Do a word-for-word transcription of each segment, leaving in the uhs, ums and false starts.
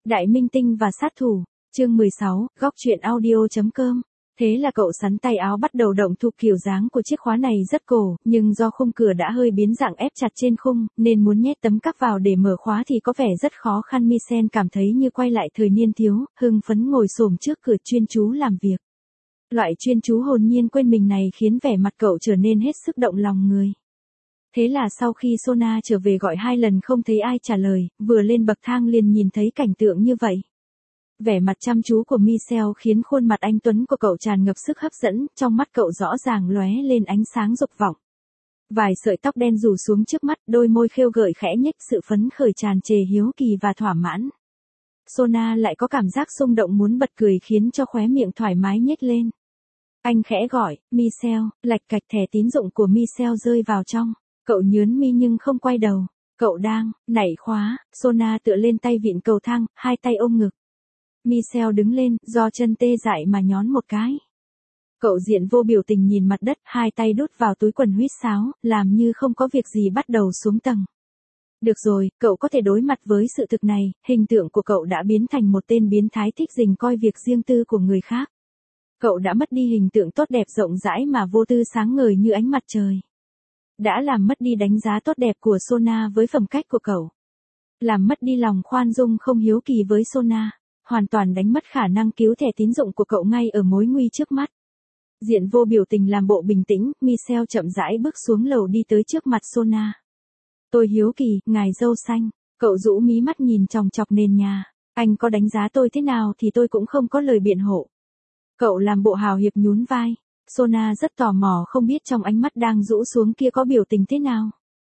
Đại minh tinh và sát thủ, chương mười sáu, góc truyện audio chấm com. Thế là cậu sắn tay áo bắt đầu động thu kiểu dáng của chiếc khóa này rất cổ, nhưng do khung cửa đã hơi biến dạng ép chặt trên khung, nên muốn nhét tấm cắp vào để mở khóa thì có vẻ rất khó khăn. Michelle cảm thấy như quay lại thời niên thiếu, hưng phấn ngồi xổm trước cửa chuyên chú làm việc. Loại chuyên chú hồn nhiên quên mình này khiến vẻ mặt cậu trở nên hết sức động lòng người. Thế là sau khi Sona trở về gọi hai lần không thấy ai trả lời, vừa lên bậc thang liền nhìn thấy cảnh tượng như vậy. Vẻ mặt chăm chú của Michelle khiến khuôn mặt anh tuấn của cậu tràn ngập sức hấp dẫn, trong mắt cậu rõ ràng lóe lên ánh sáng dục vọng. Vài sợi tóc đen rủ xuống trước mắt, đôi môi khêu gợi khẽ nhếch, sự phấn khởi tràn trề hiếu kỳ và thỏa mãn. Sona lại có cảm giác xung động muốn bật cười khiến cho khóe miệng thoải mái nhếch lên. Anh khẽ gọi, Michelle, lạch cạch thẻ tín dụng của Michelle rơi vào trong. Cậu nhớn mi nhưng không quay đầu. Cậu đang nảy khóa. Sona tựa lên tay vịn cầu thang, hai tay ôm ngực. Michelle đứng lên, do chân tê dại mà nhón một cái. Cậu diện vô biểu tình nhìn mặt đất, hai tay đút vào túi quần huýt sáo, làm như không có việc gì bắt đầu xuống tầng. Được rồi, cậu có thể đối mặt với sự thực này, hình tượng của cậu đã biến thành một tên biến thái thích rình coi việc riêng tư của người khác. Cậu đã mất đi hình tượng tốt đẹp rộng rãi mà vô tư sáng ngời như ánh mặt trời. Đã làm mất đi đánh giá tốt đẹp của Sona với phẩm cách của cậu. Làm mất đi lòng khoan dung không hiếu kỳ với Sona. Hoàn toàn đánh mất khả năng cứu thẻ tín dụng của cậu ngay ở mối nguy trước mắt. Diện vô biểu tình làm bộ bình tĩnh, Michelle chậm rãi bước xuống lầu đi tới trước mặt Sona. Tôi hiếu kỳ, ngài dâu xanh. Cậu rũ mí mắt nhìn chòng chọc nền nhà. Anh có đánh giá tôi thế nào thì tôi cũng không có lời biện hộ. Cậu làm bộ hào hiệp nhún vai. Sona rất tò mò không biết trong ánh mắt đang rũ xuống kia có biểu tình thế nào.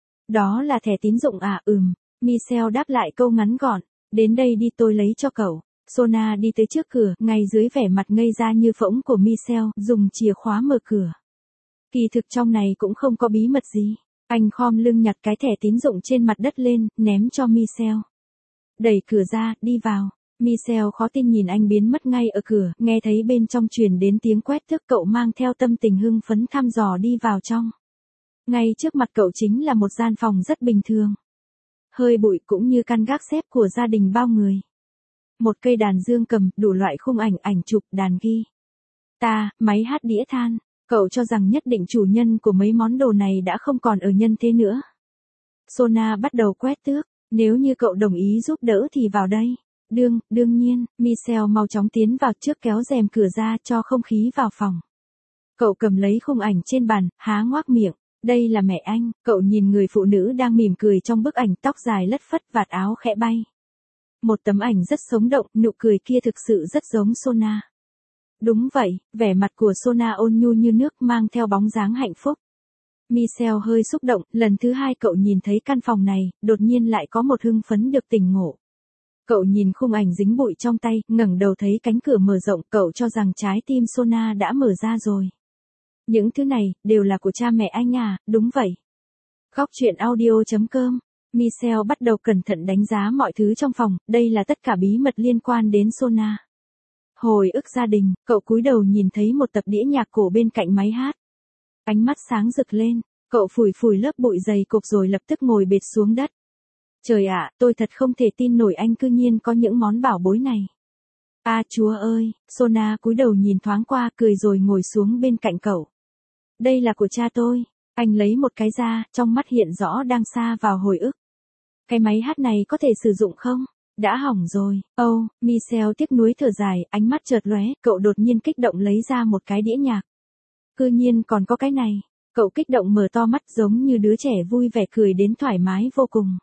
Đó là thẻ tín dụng à? Ừm. Michelle đáp lại câu ngắn gọn. Đến đây đi, tôi lấy cho cậu. Sona đi tới trước cửa, ngay dưới vẻ mặt ngây ra như phỗng của Michelle, dùng chìa khóa mở cửa. Kỳ thực trong này cũng không có bí mật gì. Anh khom lưng nhặt cái thẻ tín dụng trên mặt đất lên, ném cho Michelle. Đẩy cửa ra, đi vào. Michelle khó tin nhìn anh biến mất ngay ở cửa, nghe thấy bên trong truyền đến tiếng quét thước, cậu mang theo tâm tình hưng phấn thăm dò đi vào trong. Ngay trước mặt cậu chính là một gian phòng rất bình thường. Hơi bụi cũng như căn gác xếp của gia đình bao người. Một cây đàn dương cầm, đủ loại khung ảnh, ảnh chụp, đàn ghi. Ta, máy hát đĩa than. Cậu cho rằng nhất định chủ nhân của mấy món đồ này đã không còn ở nhân thế nữa. Sona bắt đầu quét tước. Nếu như cậu đồng ý giúp đỡ thì vào đây. Đương, đương nhiên, Michelle mau chóng tiến vào trước kéo rèm cửa ra cho không khí vào phòng. Cậu cầm lấy khung ảnh trên bàn, há ngoác miệng. Đây là mẹ anh. Cậu nhìn người phụ nữ đang mỉm cười trong bức ảnh, tóc dài lất phất, vạt áo khẽ bay. Một tấm ảnh rất sống động, nụ cười kia thực sự rất giống Sona. Đúng vậy, vẻ mặt của Sona ôn nhu như nước mang theo bóng dáng hạnh phúc. Michelle hơi xúc động, lần thứ hai cậu nhìn thấy căn phòng này, đột nhiên lại có một hưng phấn được tỉnh ngộ. Cậu nhìn khung ảnh dính bụi trong tay, ngẩng đầu thấy cánh cửa mở rộng, cậu cho rằng trái tim Sona đã mở ra rồi. Những thứ này, đều là của cha mẹ anh à? Đúng vậy. Góc truyện audio chấm com. Michelle bắt đầu cẩn thận đánh giá mọi thứ trong phòng, đây là tất cả bí mật liên quan đến Sona. Hồi ức gia đình, cậu cúi đầu nhìn thấy một tập đĩa nhạc cổ bên cạnh máy hát. Ánh mắt sáng rực lên, cậu phủi phủi lớp bụi dày cục rồi lập tức ngồi bệt xuống đất. Trời ạ, tôi thật không thể tin nổi anh cư nhiên có những món bảo bối này. A à, chúa ơi, Sona cúi đầu nhìn thoáng qua cười rồi ngồi xuống bên cạnh cậu. Đây là của cha tôi. Anh lấy một cái ra, trong mắt hiện rõ đang xa vào hồi ức. Cái máy hát này có thể sử dụng không? Đã hỏng rồi. Âu, oh, Michelle tiếc nuối thở dài, ánh mắt chợt lóe, cậu đột nhiên kích động lấy ra một cái đĩa nhạc. Cư nhiên còn có cái này. Cậu kích động mở to mắt giống như đứa trẻ vui vẻ cười đến thoải mái vô cùng.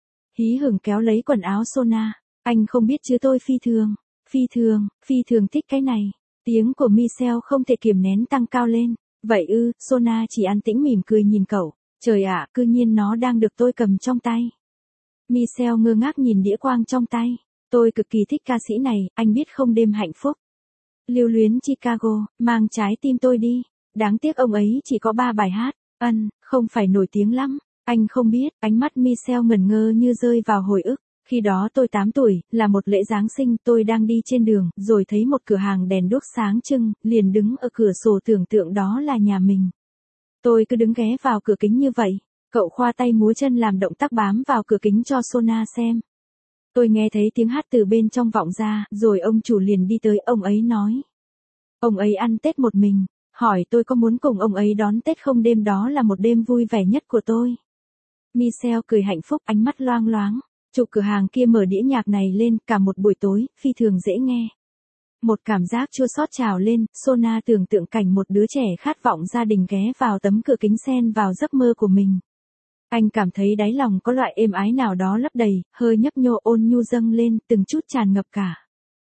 Hí hửng kéo lấy quần áo Sona. Anh không biết chứ tôi phi thường, phi thường, phi thường thích cái này. Tiếng của Michelle không thể kiềm nén tăng cao lên. Vậy ư? Sona chỉ an tĩnh mỉm cười nhìn cậu. Trời ạ, cư nhiên nó đang được tôi cầm trong tay. Michelle ngơ ngác nhìn đĩa quang trong tay. Tôi cực kỳ thích ca sĩ này, anh biết không, đêm hạnh phúc. Lưu luyến Chicago, mang trái tim tôi đi. Đáng tiếc ông ấy chỉ có ba bài hát. Ân, không phải nổi tiếng lắm. Anh không biết, ánh mắt Michelle ngẩn ngơ như rơi vào hồi ức. Khi đó tôi tám tuổi, là một lễ Giáng sinh, tôi đang đi trên đường, rồi thấy một cửa hàng đèn đuốc sáng trưng, liền đứng ở cửa sổ tưởng tượng đó là nhà mình. Tôi cứ đứng ghé vào cửa kính như vậy. Cậu khoa tay múa chân làm động tác bám vào cửa kính cho Sona xem. Tôi nghe thấy tiếng hát từ bên trong vọng ra, rồi ông chủ liền đi tới, ông ấy nói. Ông ấy ăn Tết một mình, hỏi tôi có muốn cùng ông ấy đón Tết không, đêm đó là một đêm vui vẻ nhất của tôi. Michelle cười hạnh phúc, ánh mắt loang loáng. Chủ cửa hàng kia mở đĩa nhạc này lên cả một buổi tối, phi thường dễ nghe. Một cảm giác chua xót trào lên, Sona tưởng tượng cảnh một đứa trẻ khát vọng gia đình ghé vào tấm cửa kính xen vào giấc mơ của mình. Anh cảm thấy đáy lòng có loại êm ái nào đó lấp đầy, hơi nhấp nhô ôn nhu dâng lên, từng chút tràn ngập cả.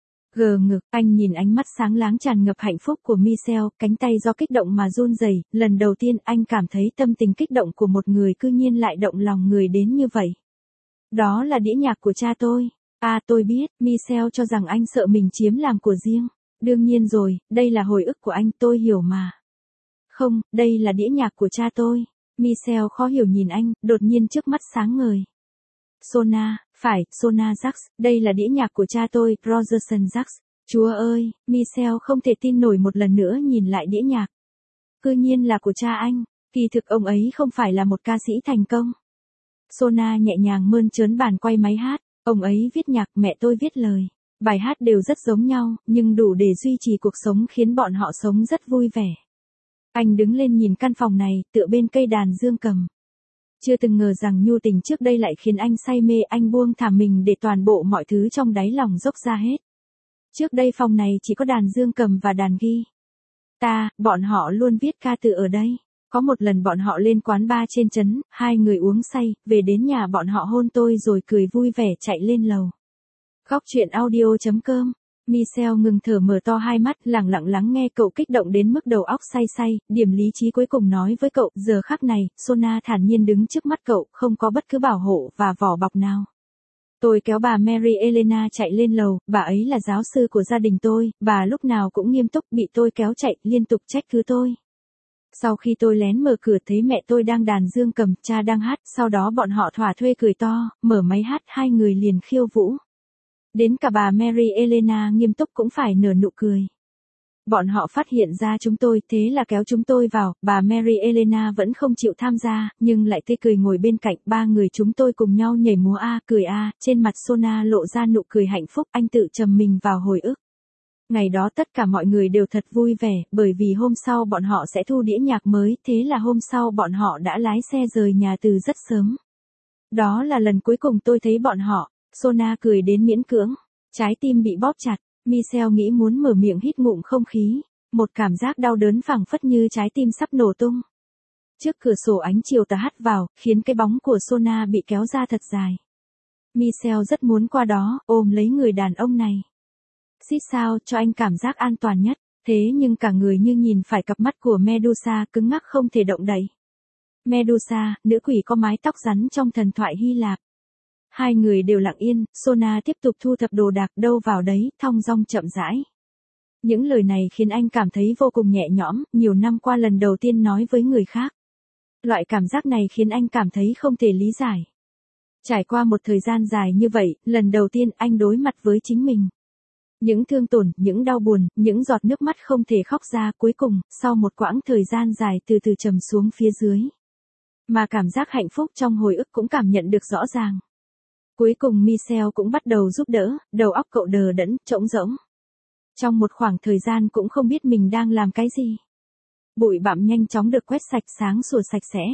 Gờ ngực, anh nhìn ánh mắt sáng láng tràn ngập hạnh phúc của Michelle, cánh tay do kích động mà run rẩy. Lần đầu tiên anh cảm thấy tâm tình kích động của một người cư nhiên lại động lòng người đến như vậy. Đó là đĩa nhạc của cha tôi. À tôi biết, Michelle cho rằng anh sợ mình chiếm làm của riêng. Đương nhiên rồi, đây là hồi ức của anh, tôi hiểu mà. Không, đây là đĩa nhạc của cha tôi. Michelle khó hiểu nhìn anh, đột nhiên trước mắt sáng ngời. Sona, phải, Sona Jax, đây là đĩa nhạc của cha tôi, Rogerson Jax. Chúa ơi, Michelle không thể tin nổi, một lần nữa nhìn lại đĩa nhạc. Cư nhiên là của cha anh, kỳ thực ông ấy không phải là một ca sĩ thành công. Sona nhẹ nhàng mơn trớn bàn quay máy hát, ông ấy viết nhạc, mẹ tôi viết lời. Bài hát đều rất giống nhau, nhưng đủ để duy trì cuộc sống, khiến bọn họ sống rất vui vẻ. Anh đứng lên nhìn căn phòng này, tựa bên cây đàn dương cầm. Chưa từng ngờ rằng nhu tình trước đây lại khiến anh say mê, anh buông thả mình để toàn bộ mọi thứ trong đáy lòng dốc ra hết. Trước đây phòng này chỉ có đàn dương cầm và đàn ghi. Ta, bọn họ luôn viết ca từ ở đây. Có một lần bọn họ lên quán bar trên trấn, hai người uống say, về đến nhà bọn họ hôn tôi rồi cười vui vẻ chạy lên lầu. Góc truyện audio chấm com. Michelle ngừng thở, mở to hai mắt, lặng lặng lắng nghe cậu, kích động đến mức đầu óc say say, điểm lý trí cuối cùng nói với cậu, giờ khắc này, Sona thản nhiên đứng trước mắt cậu, không có bất cứ bảo hộ và vỏ bọc nào. Tôi kéo bà Mary Elena chạy lên lầu, bà ấy là giáo sư của gia đình tôi, bà lúc nào cũng nghiêm túc, bị tôi kéo chạy, liên tục trách cứ tôi. Sau khi tôi lén mở cửa thấy mẹ tôi đang đàn dương cầm, cha đang hát, sau đó bọn họ thỏa thuê cười to, mở máy hát, hai người liền khiêu vũ. Đến cả bà Mary Elena nghiêm túc cũng phải nở nụ cười. Bọn họ phát hiện ra chúng tôi, thế là kéo chúng tôi vào, bà Mary Elena vẫn không chịu tham gia, nhưng lại tươi cười ngồi bên cạnh, ba người chúng tôi cùng nhau nhảy múa a, cười a, trên mặt Sona lộ ra nụ cười hạnh phúc, anh tự trầm mình vào hồi ức. Ngày đó tất cả mọi người đều thật vui vẻ, bởi vì hôm sau bọn họ sẽ thu đĩa nhạc mới, thế là hôm sau bọn họ đã lái xe rời nhà từ rất sớm. Đó là lần cuối cùng tôi thấy bọn họ. Sona cười đến miễn cưỡng, trái tim bị bóp chặt, Michelle nghĩ muốn mở miệng hít ngụm không khí, một cảm giác đau đớn phảng phất như trái tim sắp nổ tung. Trước cửa sổ ánh chiều tà hắt vào, khiến cái bóng của Sona bị kéo ra thật dài. Michelle rất muốn qua đó, ôm lấy người đàn ông này. Xít sao, cho anh cảm giác an toàn nhất, thế nhưng cả người như nhìn phải cặp mắt của Medusa, cứng ngắc không thể động đậy. Medusa, nữ quỷ có mái tóc rắn trong thần thoại Hy Lạp. Hai người đều lặng yên, Sona tiếp tục thu thập đồ đạc, đâu vào đấy, thong dong chậm rãi. Những lời này khiến anh cảm thấy vô cùng nhẹ nhõm, nhiều năm qua lần đầu tiên nói với người khác. Loại cảm giác này khiến anh cảm thấy không thể lý giải. Trải qua một thời gian dài như vậy, lần đầu tiên anh đối mặt với chính mình. Những thương tổn, những đau buồn, những giọt nước mắt không thể khóc ra, cuối cùng, sau một quãng thời gian dài từ từ trầm xuống phía dưới. Mà cảm giác hạnh phúc trong hồi ức cũng cảm nhận được rõ ràng. Cuối cùng Michelle cũng bắt đầu giúp đỡ, đầu óc cậu đờ đẫn, trống rỗng. Trong một khoảng thời gian cũng không biết mình đang làm cái gì. Bụi bặm nhanh chóng được quét sạch, sáng sủa sạch sẽ.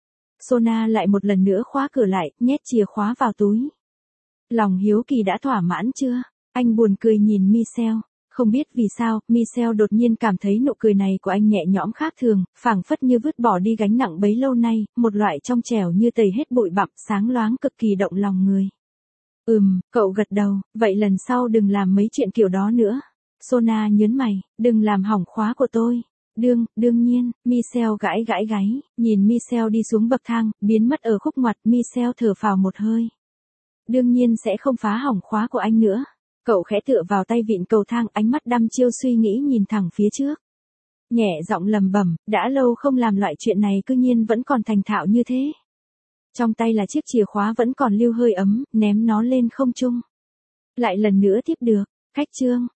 Sona lại một lần nữa khóa cửa lại, nhét chìa khóa vào túi. Lòng hiếu kỳ đã thỏa mãn chưa? Anh buồn cười nhìn Michelle. Không biết vì sao, Michelle đột nhiên cảm thấy nụ cười này của anh nhẹ nhõm khác thường, phảng phất như vứt bỏ đi gánh nặng bấy lâu nay, một loại trong trẻo như tẩy hết bụi bặm, sáng loáng cực kỳ động lòng người. Ừm, cậu gật đầu, vậy lần sau đừng làm mấy chuyện kiểu đó nữa. Sona nhớn mày, đừng làm hỏng khóa của tôi. Đương, đương nhiên, Michelle gãi gãi gáy, nhìn Michelle đi xuống bậc thang, biến mất ở khúc ngoặt, Michelle thở phào một hơi. Đương nhiên sẽ không phá hỏng khóa của anh nữa. Cậu khẽ tựa vào tay vịn cầu thang, ánh mắt đăm chiêu suy nghĩ nhìn thẳng phía trước. Nhẹ giọng lầm bẩm, đã lâu không làm loại chuyện này cư nhiên vẫn còn thành thạo như thế. Trong tay là chiếc chìa khóa vẫn còn lưu hơi ấm, ném nó lên không trung. Lại lần nữa tiếp được, cách chương.